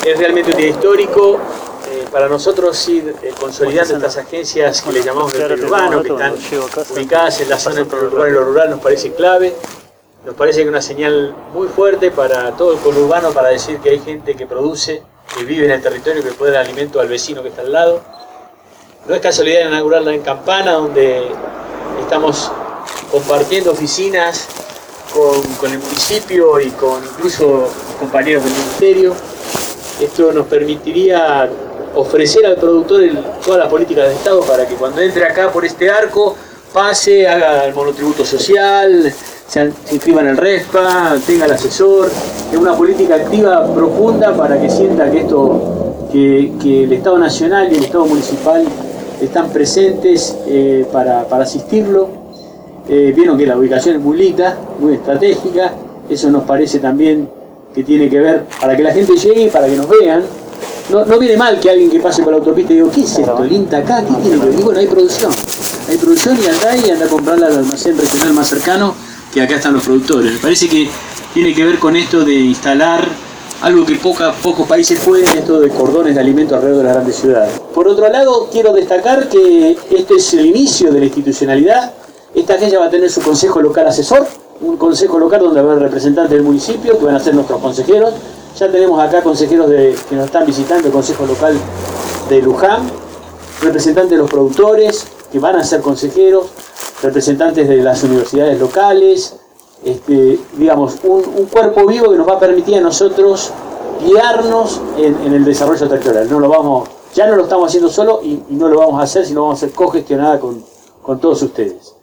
Es realmente un día histórico para nosotros ir consolidando estas agencias que le llamamos del perurbano, que están ubicadas en la zona entre lo urbano y lo rural, nos parece clave. Nos parece que es una señal muy fuerte para todo el conurbano para decir que hay gente que produce, que vive en el territorio y que puede dar alimento al vecino que está al lado. No es casualidad inaugurarla en Campana, donde estamos compartiendo oficinas con el municipio y con incluso compañeros del ministerio. Esto nos permitiría ofrecer al productor todas las políticas de Estado para que cuando entre acá por este arco pase, haga el monotributo social, se inscriba en el RESPA, tenga el asesor. Es una política activa profunda para que sienta que que el Estado Nacional y el Estado Municipal están presentes para asistirlo. Vieron que la ubicación es muy linda, muy estratégica. Eso nos parece también que tiene que ver para que la gente llegue y para que nos vean. No viene mal que alguien que pase por la autopista y diga, ¿qué es esto? ¿El INTA acá? ¿Qué tiene que ver? Y bueno, hay producción y anda a comprarla al almacén regional más cercano, que acá están los productores. Me parece que tiene que ver con esto de instalar algo que pocos países pueden, esto de cordones de alimentos alrededor de las grandes ciudades. Por otro lado, quiero destacar que este es el inicio de la institucionalidad. Esta agencia va a tener su consejo local asesor, un consejo local donde va a haber representantes del municipio que van a ser nuestros consejeros. Ya tenemos acá consejeros que nos están visitando, el consejo local de Luján, representantes de los productores que van a ser consejeros, representantes de las universidades locales, digamos, un cuerpo vivo que nos va a permitir a nosotros guiarnos en el desarrollo territorial. Ya no lo estamos haciendo solo y no lo vamos a hacer, sino vamos a hacer cogestionada con todos ustedes.